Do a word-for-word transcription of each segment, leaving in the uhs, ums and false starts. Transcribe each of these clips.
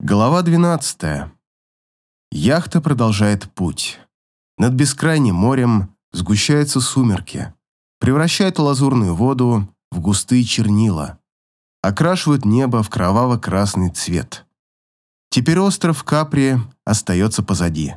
Глава двенадцатая. Яхта продолжает путь. Над бескрайним морем сгущаются сумерки, превращают лазурную воду в густые чернила, окрашивают небо в кроваво-красный цвет. Теперь остров Капри остается позади.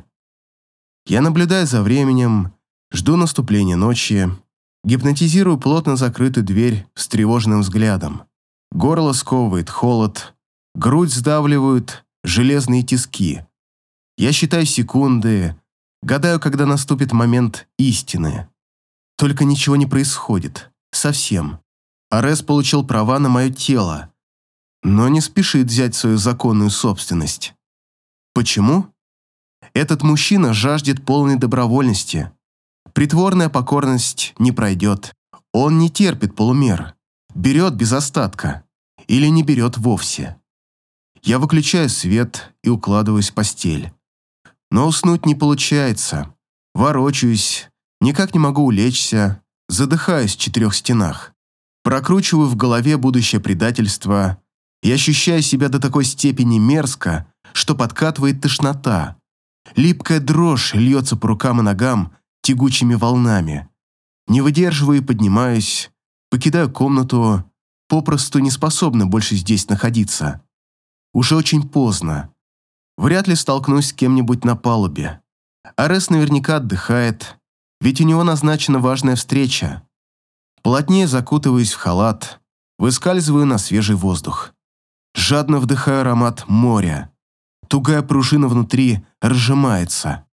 Я наблюдаю за временем, жду наступления ночи, гипнотизирую плотно закрытую дверь встревоженным взглядом. Горло сковывает холод, грудь сдавливают железные тиски. Я считаю секунды, гадаю, когда наступит момент истины. Только ничего не происходит. Совсем. Арес получил права на мое тело, но не спешит взять свою законную собственность. Почему? Этот мужчина жаждет полной добровольности. Притворная покорность не пройдет. Он не терпит полумер. Берет без остатка. Или не берет вовсе. Я выключаю свет и укладываюсь в постель. Но уснуть не получается. Ворочаюсь, никак не могу улечься, задыхаюсь в четырех стенах. Прокручиваю в голове будущее предательство и ощущаю себя до такой степени мерзко, что подкатывает тошнота. Липкая дрожь льется по рукам и ногам тягучими волнами. Не выдерживаю и поднимаюсь, покидаю комнату, попросту не способна больше здесь находиться. Уже очень поздно. Вряд ли столкнусь с кем-нибудь на палубе. Арес наверняка отдыхает, ведь у него назначена важная встреча. Плотнее закутываюсь в халат, выскальзываю на свежий воздух. Жадно вдыхаю аромат моря. Тугая пружина внутри разжимается.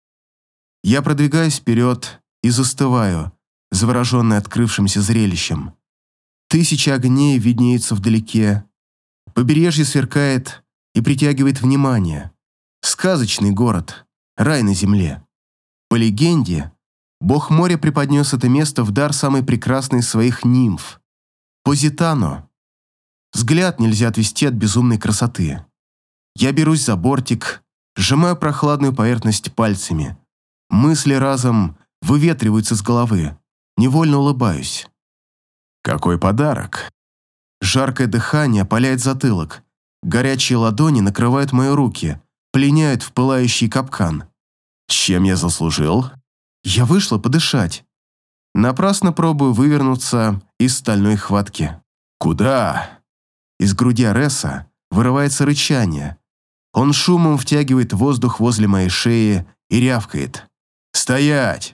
Я продвигаюсь вперед и застываю, завороженный открывшимся зрелищем. Тысячи огней виднеются вдалеке. Побережье сверкает и притягивает внимание. Сказочный город, рай на земле. По легенде, бог моря преподнес это место в дар самой прекрасной из своих нимф – Позитано. Взгляд нельзя отвести от безумной красоты. Я берусь за бортик, сжимаю прохладную поверхность пальцами. Мысли разом выветриваются с головы. Невольно улыбаюсь. Какой подарок! Жаркое дыхание опаляет затылок. Горячие ладони накрывают мои руки, пленяют в пылающий капкан. Чем я заслужил? Я вышла подышать. Напрасно пробую вывернуться из стальной хватки. Куда? Из груди Ареса вырывается рычание. Он шумом втягивает воздух возле моей шеи и рявкает. «Стоять!»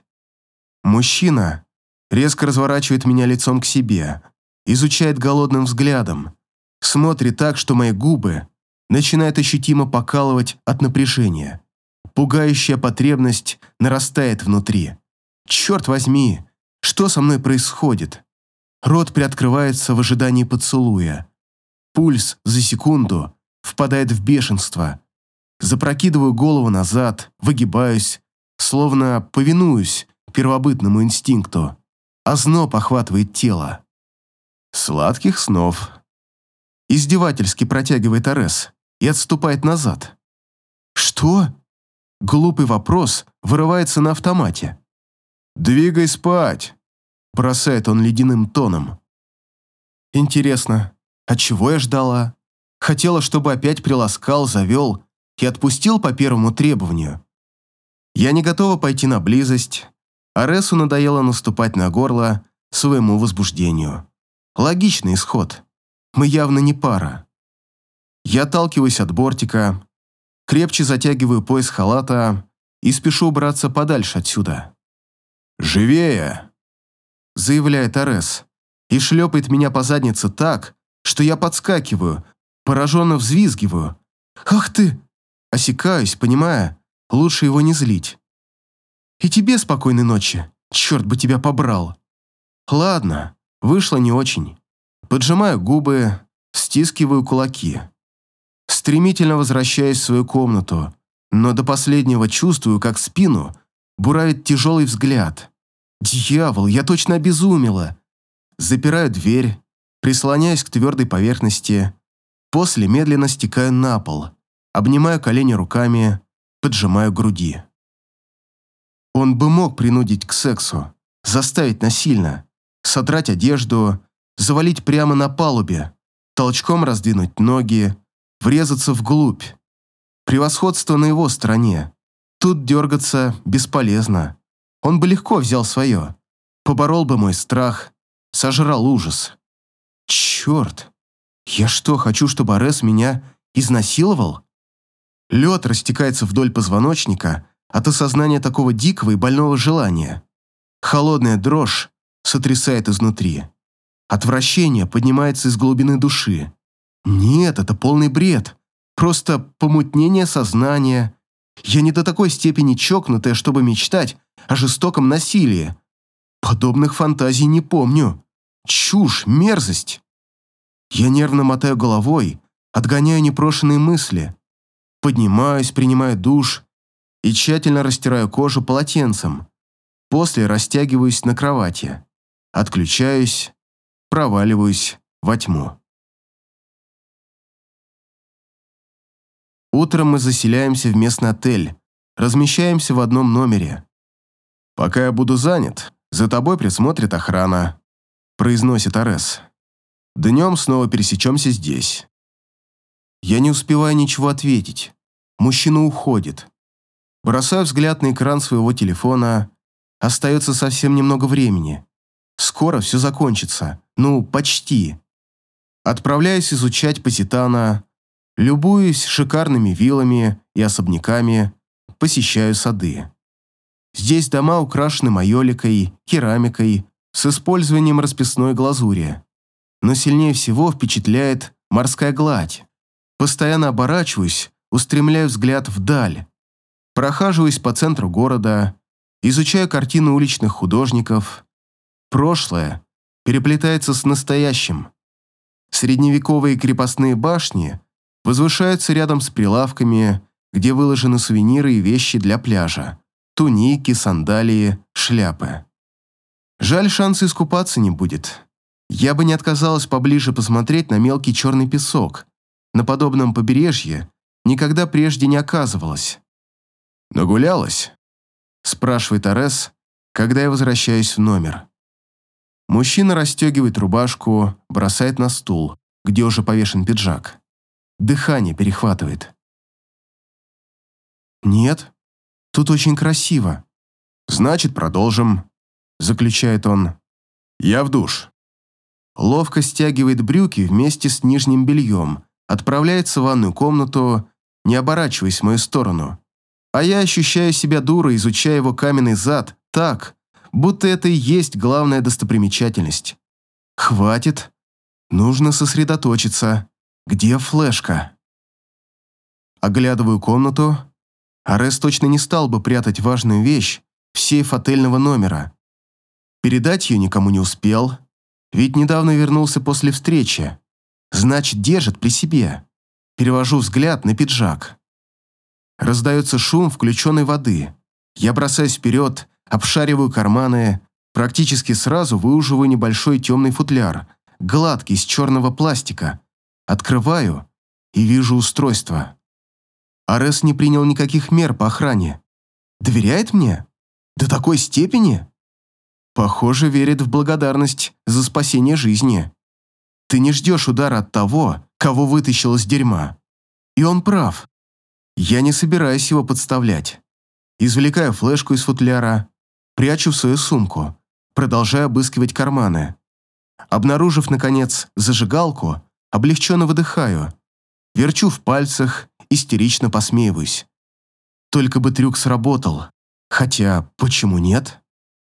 Мужчина резко разворачивает меня лицом к себе, изучает голодным взглядом, смотрит так, что мои губы начинают ощутимо покалывать от напряжения. Пугающая потребность нарастает внутри. Черт возьми, что со мной происходит? Рот приоткрывается в ожидании поцелуя. Пульс за секунду впадает в бешенство. Запрокидываю голову назад, выгибаюсь, словно повинуюсь первобытному инстинкту. Озноб охватывает тело. Сладких снов. Издевательски протягивает Арес и отступает назад. Что? Глупый вопрос вырывается на автомате. «Двигай спать!» бросает он ледяным тоном. Интересно, от чего я ждала? Хотела, чтобы опять приласкал, завел и отпустил по первому требованию. Я не готова пойти на близость. Аресу надоело наступать на горло своему возбуждению. Логичный исход. Мы явно не пара. Я отталкиваюсь от бортика, крепче затягиваю пояс халата и спешу убраться подальше отсюда. «Живее!» – заявляет Арес и шлепает меня по заднице так, что я подскакиваю, пораженно взвизгиваю. «Ах ты!» – осекаюсь, понимая, лучше его не злить. «И тебе спокойной ночи, черт бы тебя побрал!» Ладно, вышло не очень. Поджимаю губы, стискиваю кулаки. Стремительно возвращаюсь в свою комнату, но до последнего чувствую, как спину буравит тяжелый взгляд. Дьявол, я точно обезумела. Запираю дверь, прислоняюсь к твердой поверхности, после медленно стекаю на пол, обнимаю колени руками, поджимаю груди. Он бы мог принудить к сексу, заставить насильно, содрать одежду, завалить прямо на палубе, толчком раздвинуть ноги, врезаться вглубь. Превосходство на его стороне. Тут дергаться бесполезно. Он бы легко взял свое. Поборол бы мой страх, сожрал ужас. Черт! Я что, хочу, чтобы Арес меня изнасиловал? Лед растекается вдоль позвоночника от осознания такого дикого и больного желания. Холодная дрожь сотрясает изнутри. Отвращение поднимается из глубины души. Нет, это полный бред. Просто помутнение сознания. Я не до такой степени чокнутая, чтобы мечтать о жестоком насилии. Подобных фантазий не помню. Чушь, мерзость. Я нервно мотаю головой, отгоняю непрошенные мысли. Поднимаюсь, принимаю душ и тщательно растираю кожу полотенцем. После растягиваюсь на кровати. Отключаюсь, проваливаюсь во тьму. Утром мы заселяемся в местный отель, размещаемся в одном номере. «Пока я буду занят, за тобой присмотрит охрана», – произносит Арес. «Днем снова пересечемся здесь». Я не успеваю ничего ответить. Мужчина уходит. Бросаю взгляд на экран своего телефона. Остается совсем немного времени. Скоро все закончится. Ну, почти. Отправляюсь изучать Поситано. Любуюсь шикарными виллами и особняками. Посещаю сады. Здесь дома украшены майоликой, керамикой, с использованием расписной глазури. Но сильнее всего впечатляет морская гладь. Постоянно оборачиваюсь, устремляю взгляд вдаль. Прохаживаюсь по центру города, изучаю картины уличных художников. Прошлое переплетается с настоящим. Средневековые крепостные башни возвышаются рядом с прилавками, где выложены сувениры и вещи для пляжа. Туники, сандалии, шляпы. Жаль, шанса искупаться не будет. Я бы не отказалась поближе посмотреть на мелкий черный песок. На подобном побережье никогда прежде не оказывалась. «Нагулялась?» – спрашивает Арес, когда я возвращаюсь в номер. Мужчина расстегивает рубашку, бросает на стул, где уже повешен пиджак. Дыхание перехватывает. «Нет, тут очень красиво». «Значит, продолжим», – заключает он. «Я в душ». Ловко стягивает брюки вместе с нижним бельем, отправляется в ванную комнату, не оборачиваясь в мою сторону. А я ощущаю себя дурой, изучая его каменный зад так, будто это и есть главная достопримечательность. Хватит. Нужно сосредоточиться. Где флешка? Оглядываю комнату. Арес точно не стал бы прятать важную вещь в сейф отельного номера. Передать ее никому не успел, ведь недавно вернулся после встречи. Значит, держит при себе. Перевожу взгляд на пиджак. Раздается шум включенной воды. Я бросаюсь вперед, обшариваю карманы, практически сразу выуживаю небольшой темный футляр, гладкий, из черного пластика. Открываю и вижу устройство. Арес не принял никаких мер по охране. Доверяет мне? До такой степени? Похоже, верит в благодарность за спасение жизни. Ты не ждешь удара от того, кого вытащил из дерьма. И он прав. Я не собираюсь его подставлять. Извлекаю флешку из футляра, прячу в свою сумку, продолжаю обыскивать карманы. Обнаружив, наконец, зажигалку, облегченно выдыхаю. Верчу в пальцах, истерично посмеиваюсь. Только бы трюк сработал. Хотя, почему нет?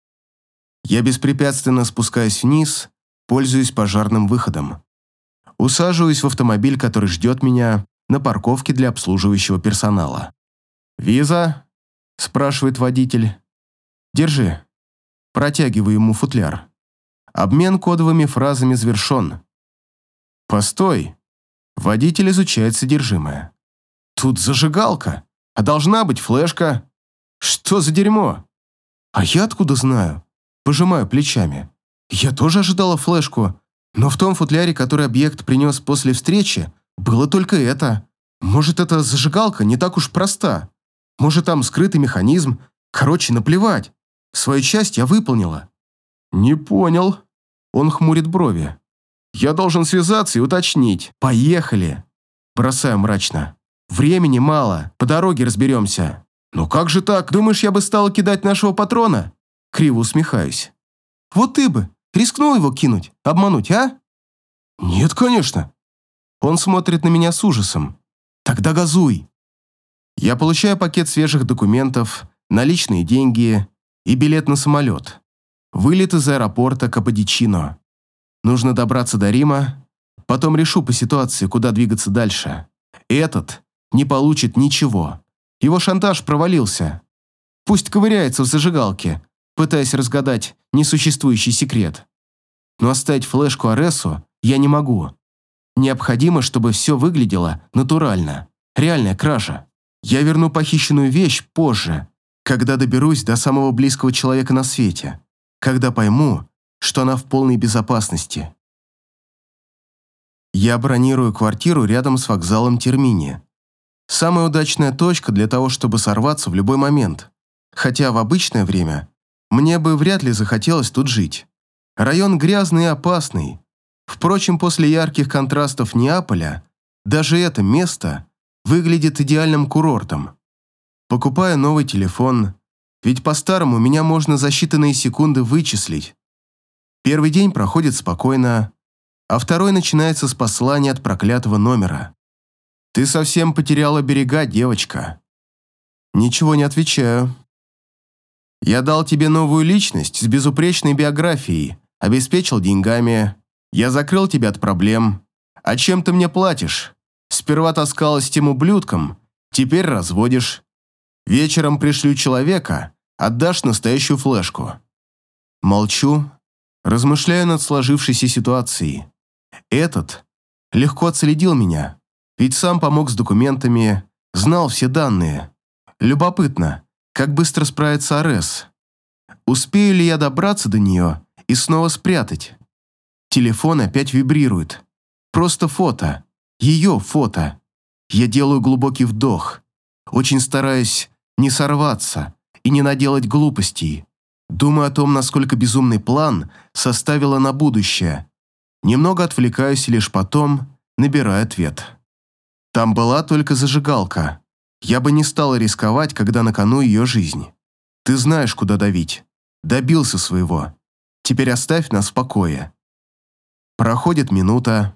Я беспрепятственно спускаюсь вниз, пользуюсь пожарным выходом. Усаживаюсь в автомобиль, который ждет меня на парковке для обслуживающего персонала. «Виза?» – спрашивает водитель. «Держи». Протягиваю ему футляр. Обмен кодовыми фразами завершен. «Постой». Водитель изучает содержимое. «Тут зажигалка, а должна быть флешка. Что за дерьмо?» «А я откуда знаю?» Пожимаю плечами. Я тоже ожидала флешку, но в том футляре, который объект принес после встречи, было только это. Может, эта зажигалка не так уж проста. Может, там скрытый механизм. Короче, наплевать. Свою часть я выполнила. Не понял. Он хмурит брови. Я должен связаться и уточнить. Поехали. Бросаю мрачно. Времени мало, по дороге разберемся. Ну как же так? Думаешь, я бы стал кидать нашего патрона? Криво усмехаюсь. Вот ты бы рискнул его кинуть, обмануть, а? Нет, конечно. Он смотрит на меня с ужасом. Тогда газуй. Я получаю пакет свежих документов, наличные деньги и билет на самолет. Вылет из аэропорта Каподичино. Нужно добраться до Рима, потом решу по ситуации, куда двигаться дальше. Этот не получит ничего. Его шантаж провалился. Пусть ковыряется в зажигалке, пытаясь разгадать несуществующий секрет. Но оставить флешку Аресу я не могу. Необходимо, чтобы все выглядело натурально. Реальная кража. Я верну похищенную вещь позже, когда доберусь до самого близкого человека на свете, когда пойму, что она в полной безопасности. Я бронирую квартиру рядом с вокзалом Термини. Самая удачная точка для того, чтобы сорваться в любой момент. Хотя в обычное время мне бы вряд ли захотелось тут жить. Район грязный и опасный. Впрочем, после ярких контрастов Неаполя, даже это место выглядит идеальным курортом. Покупаю новый телефон, ведь по-старому меня можно за считанные секунды вычислить. Первый день проходит спокойно, а второй начинается с послания от проклятого номера. «Ты совсем потеряла берега, девочка». Ничего не отвечаю. «Я дал тебе новую личность с безупречной биографией, обеспечил деньгами. Я закрыл тебя от проблем. А чем ты мне платишь? Сперва таскалась с тем ублюдком, теперь разводишь. Вечером пришлю человека, отдашь настоящую флешку». Молчу, размышляю над сложившейся ситуацией. Этот легко отследил меня, ведь сам помог с документами, знал все данные. Любопытно, как быстро справится Арес. Успею ли я добраться до нее и снова спрятать? Телефон опять вибрирует. Просто фото. Ее фото. Я делаю глубокий вдох. Очень стараюсь не сорваться и не наделать глупостей. Думаю о том, насколько безумный план составила на будущее. Немного отвлекаюсь и лишь потом набираю ответ. Там была только зажигалка. Я бы не стала рисковать, когда на кону ее жизнь. Ты знаешь, куда давить. Добился своего. Теперь оставь нас в покое. Проходит минута.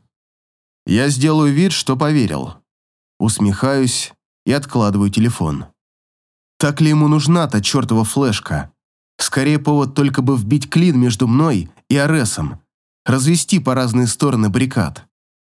Я сделаю вид, что поверил. Усмехаюсь и откладываю телефон. Так ли ему нужна та чертова флешка? Скорее повод только бы вбить клин между мной и Аресом, развести по разные стороны баррикад.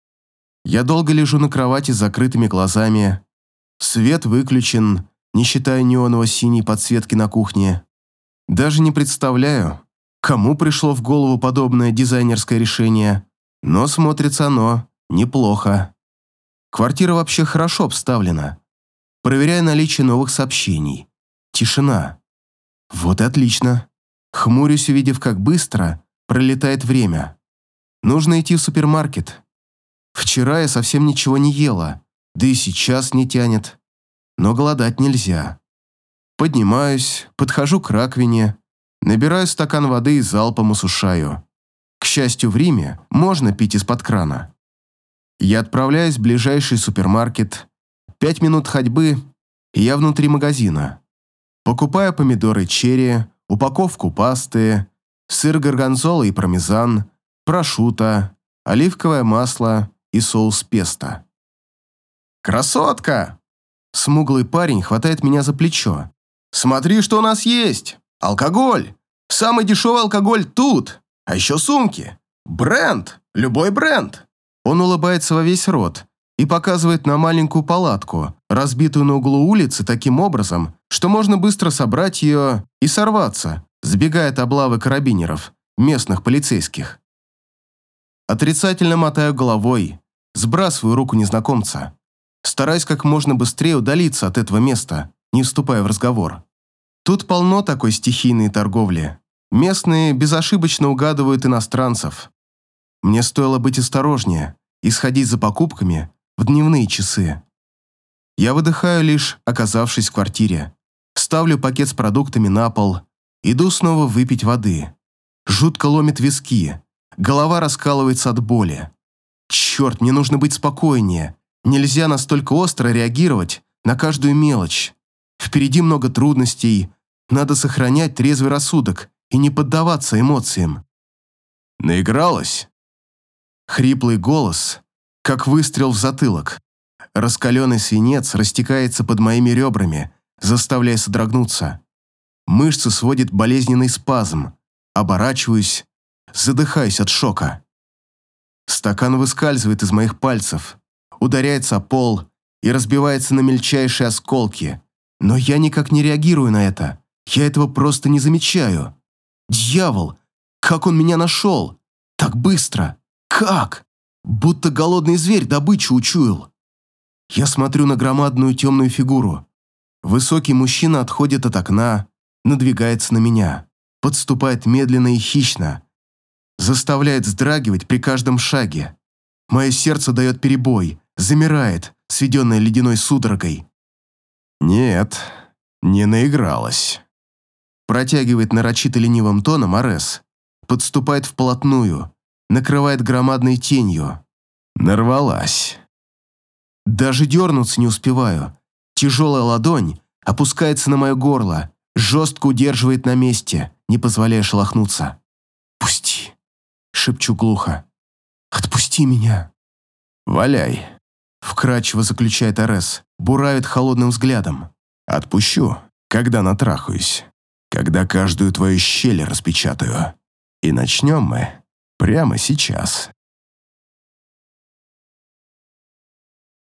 Я долго лежу на кровати с закрытыми глазами. Свет выключен, не считая неоново-синей подсветки на кухне. Даже не представляю, кому пришло в голову подобное дизайнерское решение, но смотрится оно неплохо. Квартира вообще хорошо обставлена. Проверяю наличие новых сообщений. Тишина. Вот и отлично. Хмурюсь, увидев, как быстро пролетает время. Нужно идти в супермаркет. Вчера я совсем ничего не ела, да и сейчас не тянет. Но голодать нельзя. Поднимаюсь, подхожу к раковине, набираю стакан воды и залпом осушаю. К счастью, в Риме можно пить из-под крана. Я отправляюсь в ближайший супермаркет. Пять минут ходьбы, и я внутри магазина. Покупаю помидоры черри, упаковку пасты, сыр горгонзола и пармезан, прошутто, оливковое масло и соус песто. «Красотка!» Смуглый парень хватает меня за плечо. «Смотри, что у нас есть! Алкоголь! Самый дешевый алкоголь тут! А еще сумки! Бренд! Любой бренд!» Он улыбается во весь рот и показывает на маленькую палатку, разбитую на углу улицы таким образом, что можно быстро собрать ее и сорваться, сбегая от облавы карабинеров, местных полицейских. Отрицательно мотаю головой, сбрасываю руку незнакомца. Стараюсь как можно быстрее удалиться от этого места, не вступая в разговор. Тут полно такой стихийной торговли. Местные безошибочно угадывают иностранцев. Мне стоило быть осторожнее и сходить за покупками в дневные часы. Я выдыхаю лишь, оказавшись в квартире. Ставлю пакет с продуктами на пол, иду снова выпить воды. Жутко ломит виски, голова раскалывается от боли. Черт, мне нужно быть спокойнее, Нельзя настолько остро реагировать на каждую мелочь. Впереди много трудностей, надо сохранять трезвый рассудок и не поддаваться эмоциям. Наигралась? Хриплый голос, как выстрел в затылок. Раскаленный свинец растекается под моими ребрами, заставляя содрогнуться. Мышцы сводит болезненный спазм. Оборачиваюсь, задыхаюсь от шока. Стакан выскальзывает из моих пальцев, ударяется о пол и разбивается на мельчайшие осколки. Но я никак не реагирую на это. Я этого просто не замечаю. Дьявол! Как он меня нашел? Так быстро! Как? Будто голодный зверь добычу учуял. Я смотрю на громадную темную фигуру. Высокий мужчина отходит от окна, надвигается на меня, подступает медленно и хищно, заставляет вздрагивать при каждом шаге. Мое сердце дает перебой, замирает, сведенное ледяной судорогой. «Нет, не наигралась», – протягивает нарочито ленивым тоном Арес, подступает вплотную, накрывает громадной тенью. Нарвалась. Даже дернуться не успеваю. Тяжелая ладонь опускается на мое горло, жестко удерживает на месте, не позволяя шелохнуться. «Пусти», – шепчу глухо. «Отпусти меня». «Валяй», – вкрадчиво заключает Арес, буравит холодным взглядом. «Отпущу, когда натрахаюсь, когда каждую твою щель распечатаю. И начнем мы прямо сейчас».